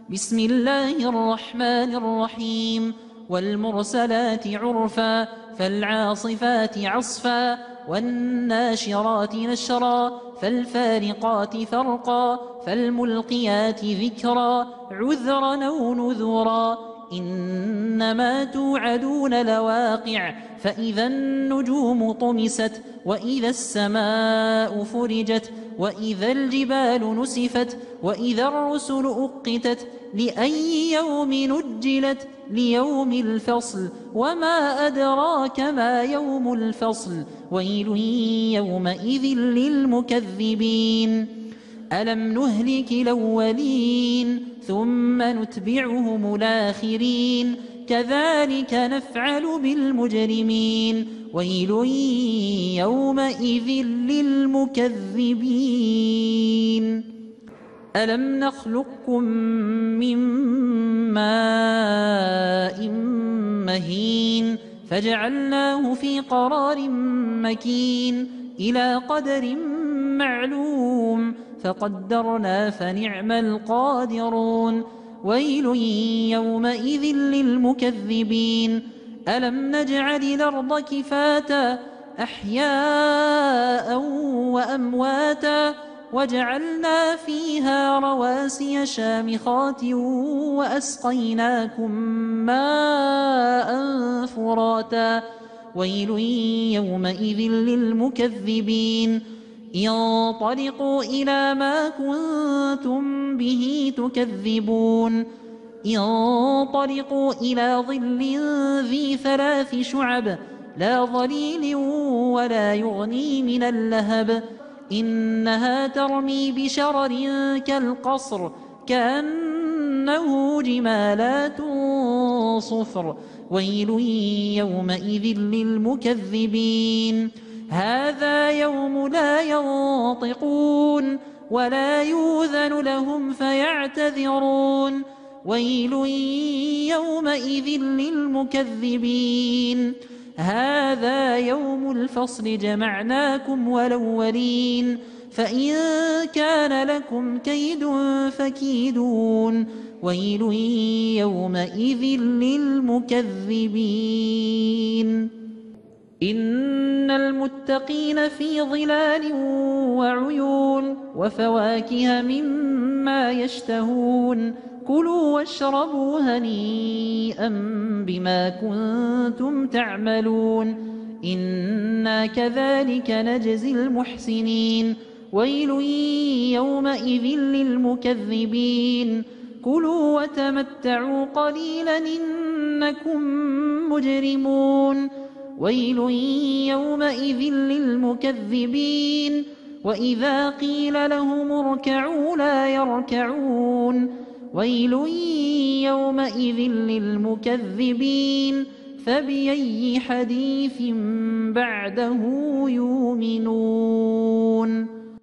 بسم الله الرحمن الرحيم والمرسلات عرفا فالعاصفات عصفا والناشرات نشرا فالفارقات فرقا فالملقيات ذكرا عذرا أو نذرا إنما توعدون لواقع فإذا النجوم طمست وإذا السماء فرجت وإذا الجبال نسفت وإذا الرسل أقتت لأي يوم نجلت ليوم الفصل وما أدراك ما يوم الفصل ويل يومئذ للمكذبين ألم نهلك الأولين ثم نتبعهم الآخرين كذلك نفعل بالمجرمين ويل يومئذ للمكذبين ألم نخلقكم من ماء مهين فجعلناه في قرار مكين إلى قدر معلوم فقدرنا فنعم القادرون ويل يومئذ للمكذبين ألم نجعل الأرض كفاتا أحياء وأمواتا وجعلنا فيها رواسي شامخات وأسقيناكم ماء فراتا ويل يومئذ للمكذبين انطلقوا إلى ما كنتم به تكذبون انطلقوا إلى ظل ذي 3 شعب لا ظليل ولا يغني من اللهب إنها ترمي بشرر كالقصر كأنه جمالات صفر ويل يومئذ للمكذبين هذا يوم لا ينطقون ولا يؤذن لهم فيعتذرون ويل يومئذ للمكذبين هذا يوم الفصل جمعناكم والأولين فإن كان لكم كيد فكيدون ويل يومئذ للمكذبين إن المتقين في ظلال وعيون وفواكه مما يشتهون كلوا واشربوا هنيئا بما كنتم تعملون إنا كذلك نجزي المحسنين ويل يومئذ للمكذبين كلوا وتمتعوا قليلا إنكم مجرمون ويل يومئذ للمكذبين وإذا قيل لهم اركعوا لا يركعون ويل يومئذ للمكذبين فبأي حديث بعده يؤمنون